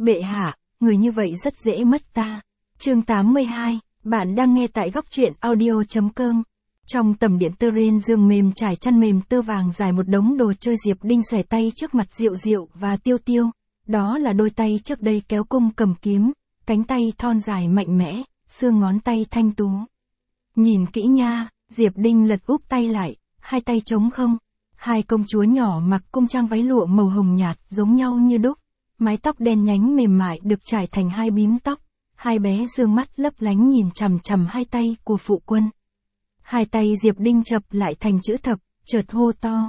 Bệ hạ, người như vậy rất dễ mất ta. Chương 82, bạn đang nghe tại góc truyện audio.com. Trong tầm điện tơ rên giường mềm trải chăn mềm tơ vàng dài một đống đồ chơi, Diệp Đinh xòe tay trước mặt Diệu Diệu và Tiêu Tiêu. Đó là đôi tay trước đây kéo cung cầm kiếm, cánh tay thon dài mạnh mẽ, xương ngón tay thanh tú. Nhìn kỹ nha, Diệp Đinh lật úp tay lại, hai tay trống không. Hai công chúa nhỏ mặc cung trang váy lụa màu hồng nhạt giống nhau như đúc. Mái tóc đen nhánh mềm mại được trải thành hai bím tóc. Hai bé dương mắt lấp lánh nhìn chằm chằm hai tay của phụ quân. Hai tay Diệp Đinh chập lại thành chữ thập, chợt hô to.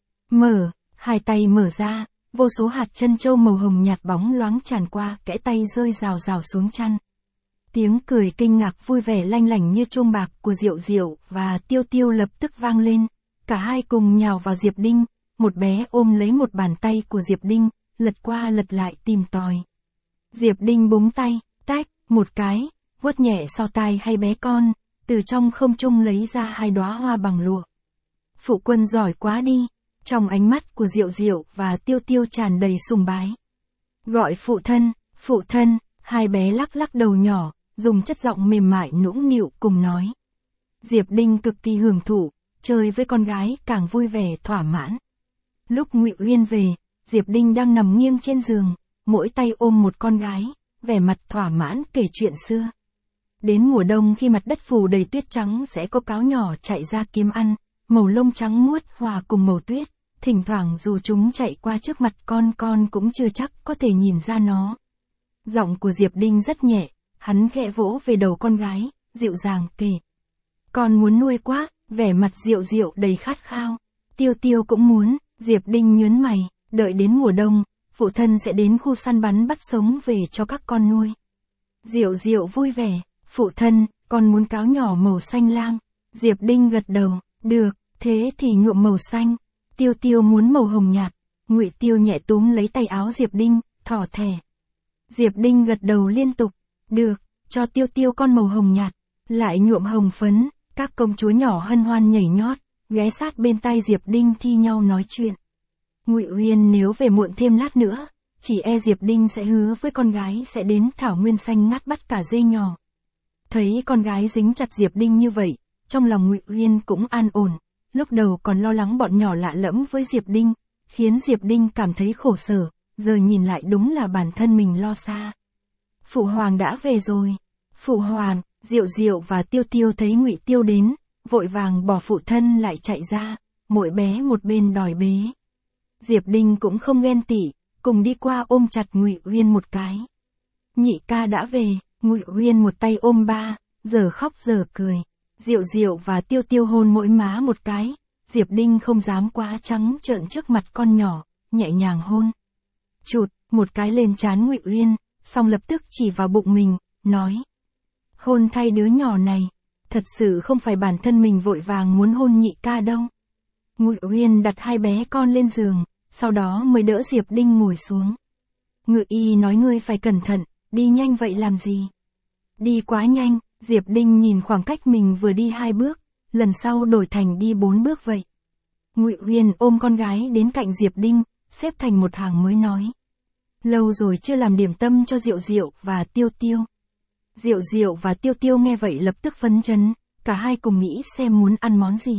Mở, hai tay mở ra, vô số hạt trân châu màu hồng nhạt bóng loáng tràn qua, kẽ tay rơi rào rào xuống chăn. Tiếng cười kinh ngạc vui vẻ lanh lảnh như chuông bạc của Diệu Diệu và Tiêu Tiêu lập tức vang lên. Cả hai cùng nhào vào Diệp Đinh, một bé ôm lấy một bàn tay của Diệp Đinh, lật qua lật lại tìm tòi. Diệp Đinh búng tay, tách, một cái, vuốt nhẹ sau tai hai bé con, từ trong không trung lấy ra hai đóa hoa bằng lụa. Phụ quân giỏi quá đi, trong ánh mắt của Diệu Diệu và Tiêu Tiêu tràn đầy sùng bái. Gọi phụ thân, hai bé lắc lắc đầu nhỏ, dùng chất giọng mềm mại nũng nịu cùng nói. Diệp Đinh cực kỳ hưởng thụ, chơi với con gái càng vui vẻ thỏa mãn. Lúc Ngụy Uyên về, Diệp Đinh đang nằm nghiêng trên giường, mỗi tay ôm một con gái, vẻ mặt thỏa mãn kể chuyện xưa. Đến mùa đông khi mặt đất phủ đầy tuyết trắng sẽ có cáo nhỏ chạy ra kiếm ăn, màu lông trắng muốt hòa cùng màu tuyết, thỉnh thoảng dù chúng chạy qua trước mặt con cũng chưa chắc có thể nhìn ra nó. Giọng của Diệp Đinh rất nhẹ, hắn khẽ vỗ về đầu con gái, dịu dàng kể. Con muốn nuôi quá, vẻ mặt Diệu Diệu đầy khát khao. Tiêu Tiêu cũng muốn, Diệp Đinh nhớn mày, đợi đến mùa đông, phụ thân sẽ đến khu săn bắn bắt sống về cho các con nuôi. Diệu Diệu vui vẻ, phụ thân, con muốn cáo nhỏ màu xanh lam. Diệp Đinh gật đầu, được, thế thì nhuộm màu xanh. Tiêu Tiêu muốn màu hồng nhạt. Ngụy Tiêu nhẹ túm lấy tay áo Diệp Đinh, thỏ thẻ. Diệp Đinh gật đầu liên tục, được, cho Tiêu Tiêu con màu hồng nhạt, lại nhuộm hồng phấn. Các công chúa nhỏ hân hoan nhảy nhót, ghé sát bên tai Diệp Đinh thi nhau nói chuyện. Ngụy Uyên nếu về muộn thêm lát nữa, chỉ e Diệp Đinh sẽ hứa với con gái sẽ đến thảo nguyên xanh ngắt bắt cả dê nhỏ. Thấy con gái dính chặt Diệp Đinh như vậy, trong lòng Ngụy Uyên cũng an ổn, lúc đầu còn lo lắng bọn nhỏ lạ lẫm với Diệp Đinh, khiến Diệp Đinh cảm thấy khổ sở, giờ nhìn lại đúng là bản thân mình lo xa. Phụ hoàng đã về rồi. Phụ hoàng. Diệu Diệu và Tiêu Tiêu thấy Ngụy Tiêu đến, vội vàng bỏ phụ thân lại chạy ra, mỗi bé một bên đòi bế. Diệp Đinh cũng không ghen tị, cùng đi qua ôm chặt Ngụy Uyên một cái. Nhị ca đã về, Ngụy Uyên một tay ôm ba, giờ khóc giờ cười. Diệu Diệu và Tiêu Tiêu hôn mỗi má một cái, Diệp Đinh không dám quá trắng trợn trước mặt con nhỏ, nhẹ nhàng hôn. Chụt, một cái lên trán Ngụy Uyên, xong lập tức chỉ vào bụng mình, nói. Hôn thay đứa nhỏ này, thật sự không phải bản thân mình vội vàng muốn hôn nhị ca đâu. Ngụy Uyên đặt hai bé con lên giường, sau đó mới đỡ Diệp Đinh ngồi xuống. Ngự y nói ngươi phải cẩn thận, đi nhanh vậy làm gì? Đi quá nhanh, Diệp Đinh nhìn khoảng cách mình vừa đi 2 bước, lần sau đổi thành đi 4 bước vậy. Ngụy Uyên ôm con gái đến cạnh Diệp Đinh, xếp thành một hàng mới nói. Lâu rồi chưa làm điểm tâm cho Diệu Diệu và Tiêu Tiêu. Diệu Diệu và Tiêu Tiêu nghe vậy lập tức phấn chấn, cả hai cùng nghĩ xem muốn ăn món gì.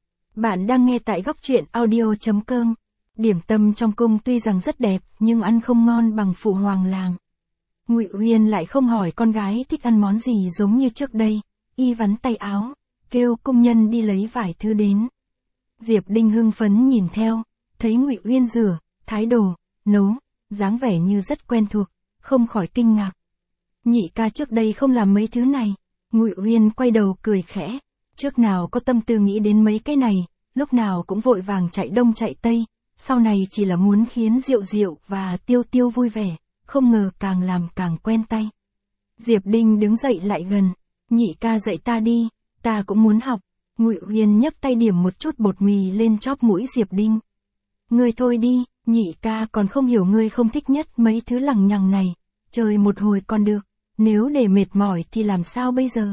Bạn đang nghe tại góc truyện audio.com. Điểm tâm trong cung tuy rằng rất đẹp nhưng ăn không ngon bằng phụ hoàng làm. Ngụy Uyên lại không hỏi con gái thích ăn món gì giống như trước đây, y vắn tay áo, kêu công nhân đi lấy vài thứ đến. Diệp Đinh hưng phấn nhìn theo, thấy Ngụy Uyên rửa, thái đồ, nấu, dáng vẻ như rất quen thuộc, không khỏi kinh ngạc. Nhị ca trước đây không làm mấy thứ này. Ngụy Uyên quay đầu cười khẽ, trước nào có tâm tư nghĩ đến mấy cái này, lúc nào cũng vội vàng chạy đông chạy tây, sau này chỉ là muốn khiến Diệu Diệu và Tiêu Tiêu vui vẻ, không ngờ càng làm càng quen tay. Diệp Đinh đứng dậy lại gần, nhị ca dạy ta đi, ta cũng muốn học. Ngụy Uyên nhấc tay điểm một chút bột mì lên chóp mũi Diệp Đinh. Ngươi thôi đi, nhị ca còn không hiểu ngươi không thích nhất mấy thứ lằng nhằng này, chơi một hồi còn được. Nếu để mệt mỏi thì làm sao bây giờ?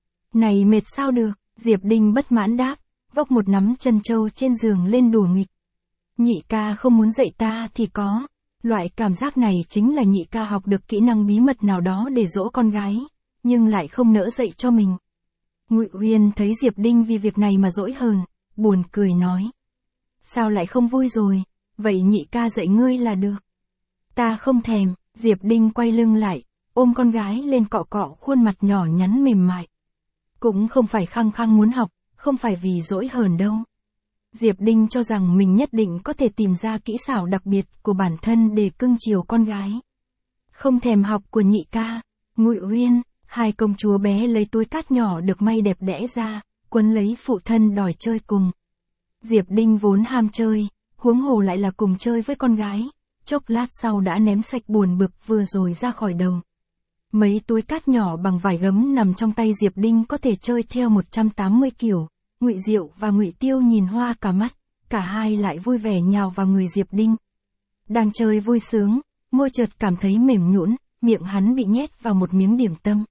Này mệt sao được? Diệp Đinh bất mãn đáp, vốc một nắm trân châu trên giường lên đùa nghịch. Nhị ca không muốn dạy ta thì có. Loại cảm giác này chính là nhị ca học được kỹ năng bí mật nào đó để dỗ con gái, nhưng lại không nỡ dạy cho mình. Ngụy Uyên thấy Diệp Đinh vì việc này mà dỗi hờn, buồn cười nói. Sao lại không vui rồi, vậy nhị ca dạy ngươi là được. Ta không thèm, Diệp Đinh quay lưng lại, ôm con gái lên cọ cọ khuôn mặt nhỏ nhắn mềm mại. Cũng không phải khăng khăng muốn học, không phải vì dỗi hờn đâu. Diệp Đinh cho rằng mình nhất định có thể tìm ra kỹ xảo đặc biệt của bản thân để cưng chiều con gái. Không thèm học của nhị ca, Ngụy Uyên, hai công chúa bé lấy túi cát nhỏ được may đẹp đẽ ra, quấn lấy phụ thân đòi chơi cùng. Diệp Đinh vốn ham chơi, huống hồ lại là cùng chơi với con gái, chốc lát sau đã ném sạch buồn bực vừa rồi ra khỏi đầu. Mấy túi cát nhỏ bằng vải gấm nằm trong tay Diệp Đinh có thể chơi theo 180 kiểu. Ngụy Diệu và Ngụy Tiêu nhìn hoa cả mắt, cả hai lại vui vẻ nhào vào người Diệp Đinh. Đang chơi vui sướng, môi chợt cảm thấy mềm nhũn, miệng hắn bị nhét vào một miếng điểm tâm.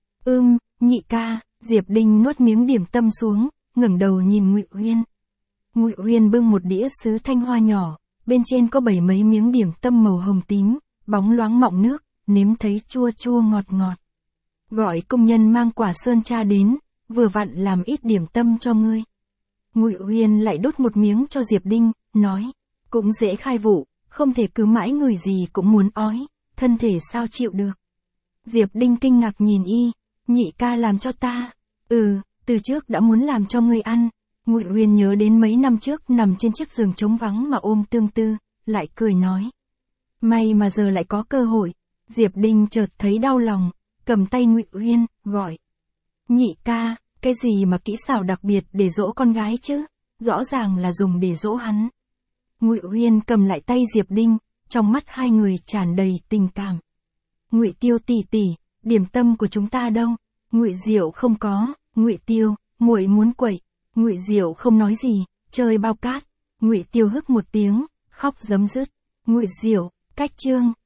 Nhị ca, Diệp Đinh nuốt miếng điểm tâm xuống, ngẩng đầu nhìn Ngụy Uyên. Ngụy Uyên bưng một đĩa sứ thanh hoa nhỏ, bên trên có bảy mấy miếng điểm tâm màu hồng tím, bóng loáng mọng nước, nếm thấy chua chua ngọt ngọt. Gọi công nhân mang quả sơn tra đến, vừa vặn làm ít điểm tâm cho ngươi. Ngụy Uyên lại đút một miếng cho Diệp Đinh, nói, cũng dễ khai vụ, không thể cứ mãi người gì cũng muốn ói, thân thể sao chịu được. Diệp Đinh kinh ngạc nhìn y, nhị ca làm cho ta. Từ trước đã muốn làm cho ngươi ăn. Ngụy Uyên nhớ đến mấy năm trước nằm trên chiếc giường trống vắng mà ôm Tương Tư, lại cười nói. May mà giờ lại có cơ hội. Diệp Đinh chợt thấy đau lòng, cầm tay Ngụy Uyên, gọi. Nhị ca, cái gì mà kỹ xảo đặc biệt để dỗ con gái chứ? Rõ ràng là dùng để dỗ hắn. Ngụy Uyên cầm lại tay Diệp Đinh, trong mắt hai người tràn đầy tình cảm. Ngụy Tiêu tỷ tỷ, điểm tâm của chúng ta đâu? Ngụy Diệu không có. Ngụy Tiêu, muội muốn quậy. Ngụy Diệu không nói gì, chơi bao cát. Ngụy Tiêu hức một tiếng, khóc rấm rứt. Ngụy Diệu, cách chương.